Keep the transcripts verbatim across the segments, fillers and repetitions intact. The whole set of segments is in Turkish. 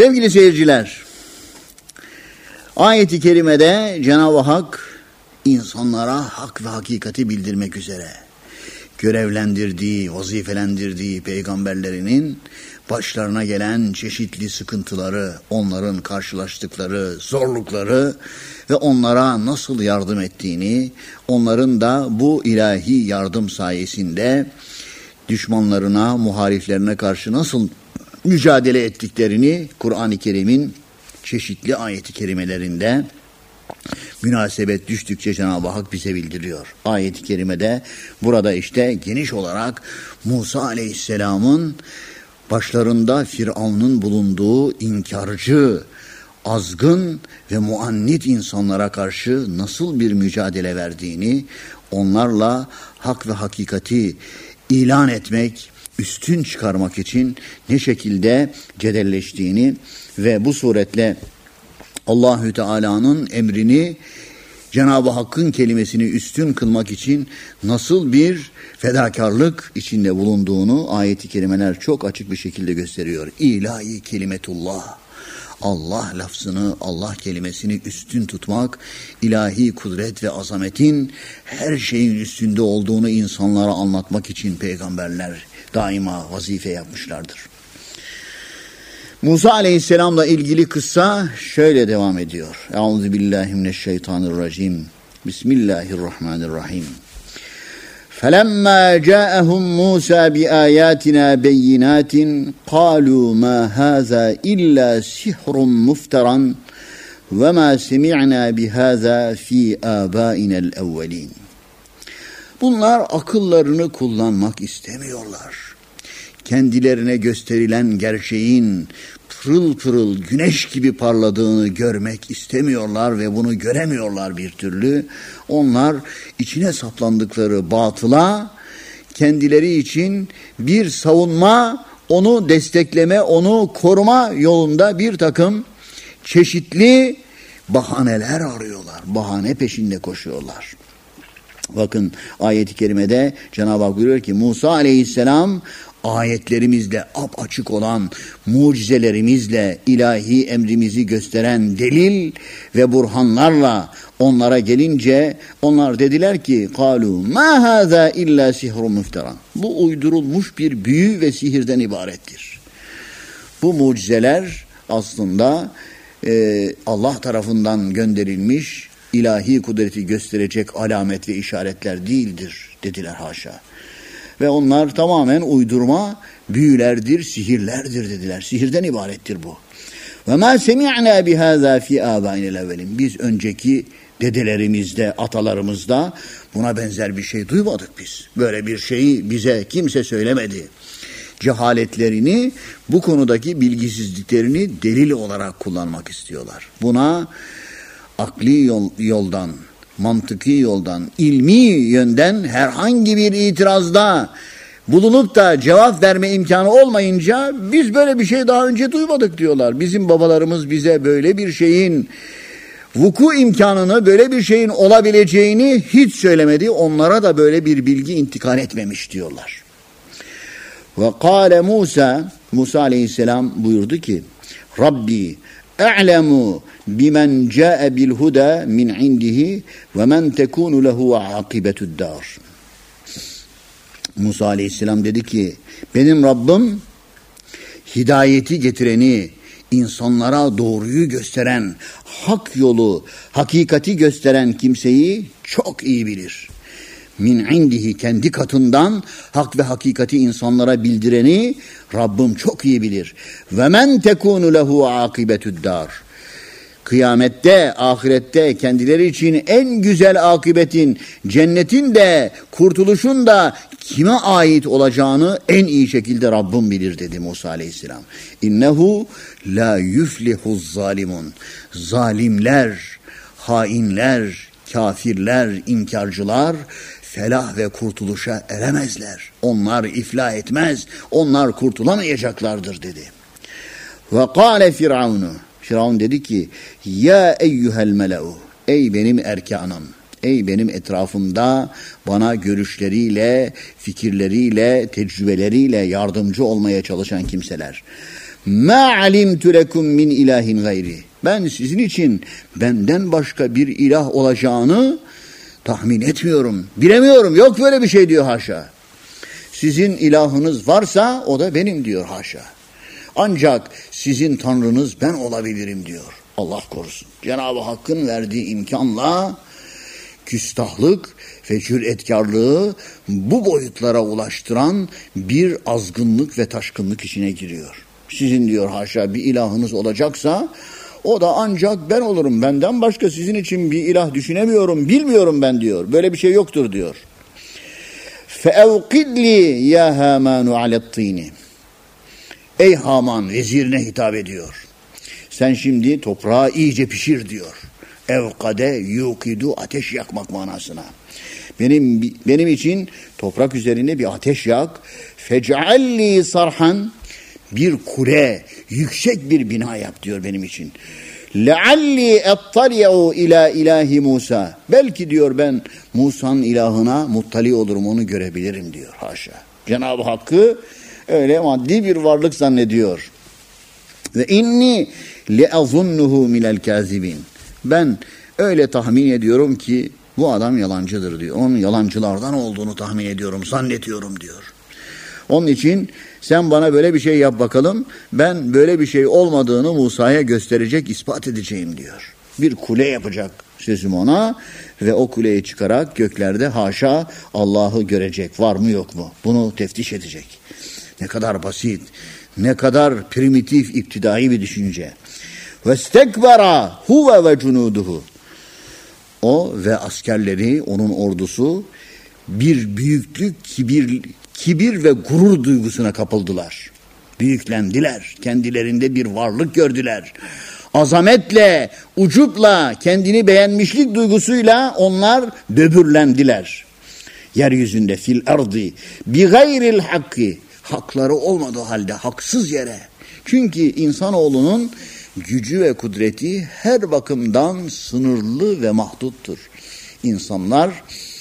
Sevgili seyirciler, ayet-i kerimede Cenab-ı Hak insanlara hak ve hakikati bildirmek üzere görevlendirdiği, vazifelendirdiği peygamberlerinin başlarına gelen çeşitli sıkıntıları, onların karşılaştıkları zorlukları ve onlara nasıl yardım ettiğini, onların da bu ilahi yardım sayesinde düşmanlarına, muhaliflerine karşı nasıl mücadele ettiklerini Kur'an-ı Kerim'in çeşitli ayet-i kerimelerinde münasebet düştükçe Cenab-ı Hak bize bildiriyor. Ayet-i kerimede burada işte geniş olarak Musa Aleyhisselam'ın başlarında Firavun'un bulunduğu inkarcı, azgın ve muannit insanlara karşı nasıl bir mücadele verdiğini, onlarla hak ve hakikati ilan etmek, üstün çıkarmak için ne şekilde cedelleştiğini ve bu suretle Allahü Teala'nın emrini, Cenab-ı Hakk'ın kelimesini üstün kılmak için nasıl bir fedakarlık içinde bulunduğunu ayet-i kerimeler çok açık bir şekilde gösteriyor. İlahi kelimetullah, Allah lafzını, Allah kelimesini üstün tutmak, ilahi kudret ve azametin her şeyin üstünde olduğunu insanlara anlatmak için peygamberler daima vazife yapmışlardır. Musa Aleyhisselam'la ilgili kıssa şöyle devam ediyor. Euzubillahimineşşeytanirracim. Bismillahirrahmanirrahim. فَلَمَّا جَاءَهُمْ مُوسَى بِآيَاتِنَا بَيِّنَاتٍ قَالُوا مَا هَذَا إِلَّا سِحْرٌ مُفْتَرًا وَمَا سَمِعْنَا بِهَذَا فِي آبَائِنَا الْأَوَّلِينَ. Bunlar akıllarını kullanmak istemiyorlar. Kendilerine gösterilen gerçeğin pırıl pırıl güneş gibi parladığını görmek istemiyorlar ve bunu göremiyorlar bir türlü. Onlar içine saplandıkları batıla kendileri için bir savunma, onu destekleme, onu koruma yolunda bir takım çeşitli bahaneler arıyorlar. Bahane peşinde koşuyorlar. Bakın ayet-i kerimede Cenab-ı Hak buyuruyor ki Musa Aleyhisselam ayetlerimizle apaçık olan mucizelerimizle ilahi emrimizi gösteren delil ve burhanlarla onlara gelince onlar dediler ki قَالُوا مَا هَذَا اِلَّا سِحْرٌ مُفْتَرًا. Bu uydurulmuş bir büyü ve sihirden ibarettir. Bu mucizeler aslında e, Allah tarafından gönderilmiş ilahi kudreti gösterecek alamet ve işaretler değildir dediler haşa. Ve onlar tamamen uydurma büyülerdir, sihirlerdir dediler. Sihirden ibarettir bu. Ve ma semi'na bihaza fi abainil evvelin. Biz önceki dedelerimizde, atalarımızda buna benzer bir şey duymadık biz. Böyle bir şeyi bize kimse söylemedi. Cehaletlerini, bu konudaki bilgisizliklerini delil olarak kullanmak istiyorlar. Buna akli yol, yoldan, mantıki yoldan, ilmi yönden herhangi bir itirazda bulunup da cevap verme imkanı olmayınca biz böyle bir şey daha önce duymadık diyorlar. Bizim babalarımız bize böyle bir şeyin vuku imkanını, böyle bir şeyin olabileceğini hiç söylemedi. Onlara da böyle bir bilgi intikal etmemiş diyorlar. Ve kâle Musa, Musa Aleyhisselam buyurdu ki Rabbi e'lemu bimen ca'e bil huda min indihi ve men tekunu lehu akibetud dar. Musa Aleyhisselam dedi ki benim Rabbim hidayeti getireni, insanlara doğruyu gösteren, hak yolu, hakikati gösteren kimseyi çok iyi bilir. Min indihi, kendi katından hak ve hakikati insanlara bildireni Rabbim çok iyi bilir. Ve men tekunu lehu akibetud dar. Kıyamette, ahirette kendileri için en güzel akıbetin, cennetin de, kurtuluşun da kime ait olacağını en iyi şekilde Rabbim bilir dedi Musa Aleyhisselam. İnnehu la yuflihuz zalimun. Zalimler, hainler, kafirler, inkarcılar felah ve kurtuluşa eremezler. Onlar iflah etmez, onlar kurtulamayacaklardır dedi. Ve kâle Firavunu. Firavun dedi ki, ya eyyuhel mele'u, ey benim erkanım, ey benim etrafımda bana görüşleriyle, fikirleriyle, tecrübeleriyle yardımcı olmaya çalışan kimseler. Ma alimtu lekum min ilahin gayri. Ben sizin için benden başka bir ilah olacağını tahmin etmiyorum. Bilemiyorum. Yok böyle bir şey diyor haşa. Sizin ilahınız varsa o da benim diyor haşa. Ancak sizin tanrınız ben olabilirim diyor. Allah korusun. Cenab-ı Hakk'ın verdiği imkanla küstahlık ve cüretkarlığı bu boyutlara ulaştıran bir azgınlık ve taşkınlık içine giriyor. Sizin diyor haşa bir ilahınız olacaksa o da ancak ben olurum. Benden başka sizin için bir ilah düşünemiyorum, bilmiyorum ben diyor. Böyle bir şey yoktur diyor. فَاَوْقِدْ لِي يَا هَامَانُ عَلَى الطِّينِ. Ey Haman, vezirine hitap ediyor. Sen şimdi toprağı iyice pişir diyor. Evkade yukidu, ateş yakmak manasına. Benim benim için toprak üzerine bir ateş yak. Fec'alli sarhan, bir kule, yüksek bir bina yap diyor benim için. Lealli ettali'u ila ilahi Musa. Belki diyor ben Musa'nın ilahına muttali olurum, onu görebilirim diyor haşa. Cenab-ı Hakk'ı öyle maddi bir varlık zannediyor. Ve inni leazunnuhu minel kazibin. Ben öyle tahmin ediyorum ki bu adam yalancıdır diyor. Onun yalancılardan olduğunu tahmin ediyorum, zannediyorum diyor. Onun için sen bana böyle bir şey yap bakalım. Ben böyle bir şey olmadığını Musa'ya gösterecek, ispat edeceğim diyor. Bir kule yapacak sözüm ona ve o kuleyi çıkarak göklerde haşa Allah'ı görecek. Var mı yok mu? Bunu teftiş edecek. Ne kadar basit, ne kadar primitif, iptidai bir düşünce. وَاسْتَكْبَرَ هُوَ وَجُنُودُهُ. O ve askerleri, onun ordusu bir büyüklük, kibir, kibir ve gurur duygusuna kapıldılar. Büyüklendiler, kendilerinde bir varlık gördüler. Azametle, ucupla, kendini beğenmişlik duygusuyla onlar böbürlendiler. Yeryüzünde fil ardi bi gayril hakki, hakları olmadığı halde haksız yere. Çünkü insanoğlunun gücü ve kudreti her bakımdan sınırlı ve mahduttur. İnsanlar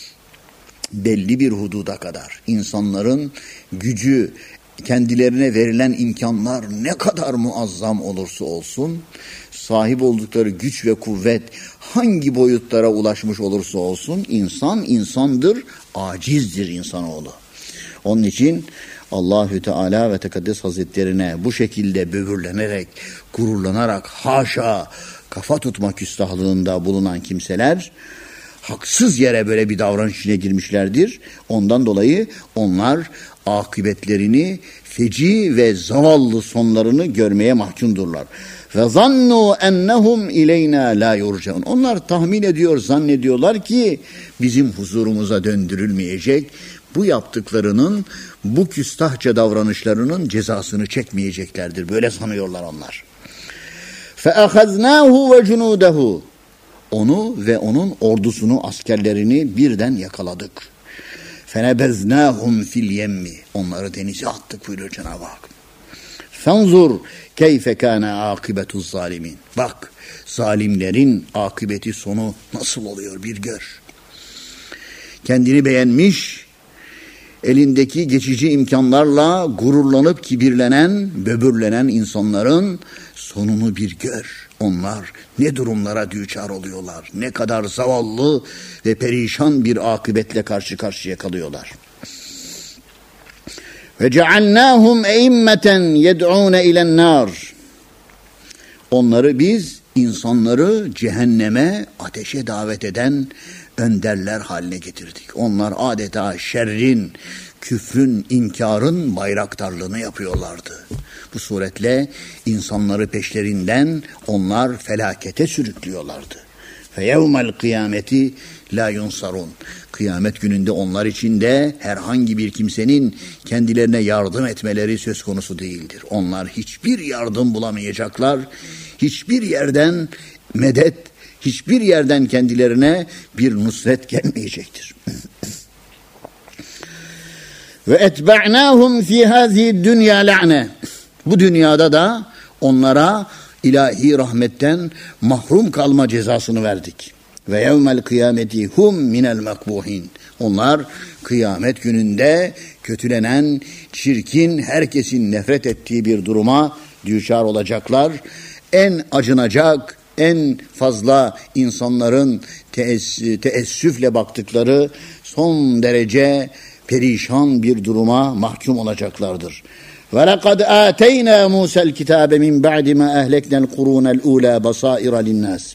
belli bir hududa kadar. İnsanların gücü, kendilerine verilen imkanlar ne kadar muazzam olursa olsun, sahip oldukları güç ve kuvvet hangi boyutlara ulaşmış olursa olsun, insan insandır, acizdir insanoğlu. Onun için Allahü Teala ve Tekaddes Hazretlerine bu şekilde böbürlenerek, gururlanarak, haşa kafa tutma küstahlığında bulunan kimseler haksız yere böyle bir davranış içine girmişlerdir. Ondan dolayı onlar akıbetlerini, feci ve zavallı sonlarını görmeye mahkumdurlar. Ve zannu ennehum ileyna la yurcaun. Onlar tahmin ediyor, zannediyorlar ki bizim huzurumuza döndürülmeyecek. Bu yaptıklarının, bu küstahça davranışlarının cezasını çekmeyeceklerdir. Böyle sanıyorlar onlar. فَأَخَذْنَاهُ وَجُنُودَهُ. Onu ve onun ordusunu, askerlerini birden yakaladık. فَنَبَذْنَاهُمْ فِي الْيَمِّ. Onları denize attık buyuruyor Cenab-ı Hak. فَانْظُرْ كَيْفَ كَانَ عَاقِبَةُ الظَّالِمِينَ. Bak, zalimlerin akıbeti, sonu nasıl oluyor bir gör. Kendini beğenmiş, elindeki geçici imkanlarla gururlanıp kibirlenen, böbürlenen insanların sonunu bir gör. Onlar ne durumlara düçar oluyorlar, ne kadar zavallı ve perişan bir akıbetle karşı karşıya kalıyorlar. Ve cealnâhum eimmeten yed'ûne ilen nâr. Onları biz, insanları cehenneme, ateşe davet eden önderler haline getirdik. Onlar adeta şerrin, küfrün, inkarın bayraktarlığını yapıyorlardı. Bu suretle insanları peşlerinden onlar felakete sürüklüyorlardı. Fe yevmel kıyameti la yunsarun. Kıyamet gününde onlar için de herhangi bir kimsenin kendilerine yardım etmeleri söz konusu değildir. Onlar hiçbir yardım bulamayacaklar. Hiçbir yerden medet, hiçbir yerden kendilerine bir nusret gelmeyecektir. Ve etba'nahum fi hazihi dünya la'ne. Bu dünyada da onlara ilahi rahmetten mahrum kalma cezasını verdik. Ve yevmel kıyameti hum minel makbuhin. Onlar kıyamet gününde kötülenen, çirkin, herkesin nefret ettiği bir duruma düşar olacaklar. En acınacak, en fazla insanların teess- teessüfle baktıkları son derece perişan bir duruma mahkum olacaklardır. وَلَقَدْ آتَيْنَا مُوسَى الْكِتَابَ مِنْ بَعْدِ مَا أَهْلَكْنَا الْقُرُونَ الْأُولَى بَصَائِرَ لِلنَّاسِ.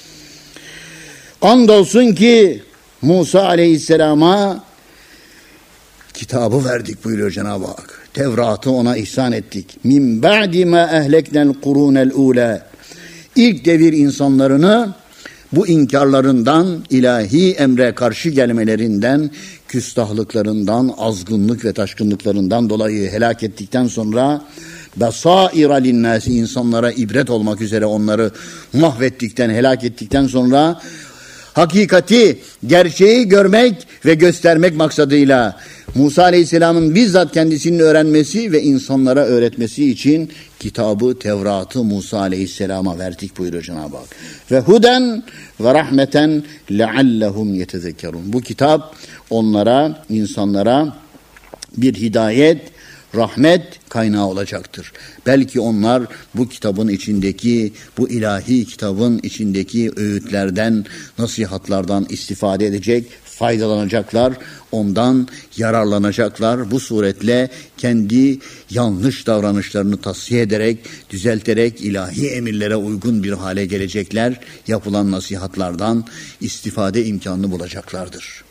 Andolsun ki Musa aleyhisselama kitabı verdik buyuruyor Cenab-ı Hak. Tevrat'ı ona ihsan ettik. Min ba'di ma ehleknel kurunel ula. İlk devir insanlarını bu inkarlarından, ilahi emre karşı gelmelerinden, küstahlıklarından, azgınlık ve taşkınlıklarından dolayı helak ettikten sonra basaira linnâsi, insanlara ibret olmak üzere onları mahvettikten, helak ettikten sonra hakikati, gerçeği görmek ve göstermek maksadıyla Musa Aleyhisselam'ın bizzat kendisinin öğrenmesi ve insanlara öğretmesi için kitabı, Tevrat'ı Musa Aleyhisselam'a verdik buyuruyor Cenab-ı Hak. Ve huden ve rahmeten leallehum yetezekkerun. Bu kitap onlara, insanlara bir hidayet, rahmet kaynağı olacaktır. Belki onlar bu kitabın içindeki, bu ilahi kitabın içindeki öğütlerden, nasihatlardan istifade edecek, faydalanacaklar, ondan yararlanacaklar. Bu suretle kendi yanlış davranışlarını tasfiye ederek, düzelterek ilahi emirlere uygun bir hale gelecekler. Yapılan nasihatlardan istifade imkanını bulacaklardır.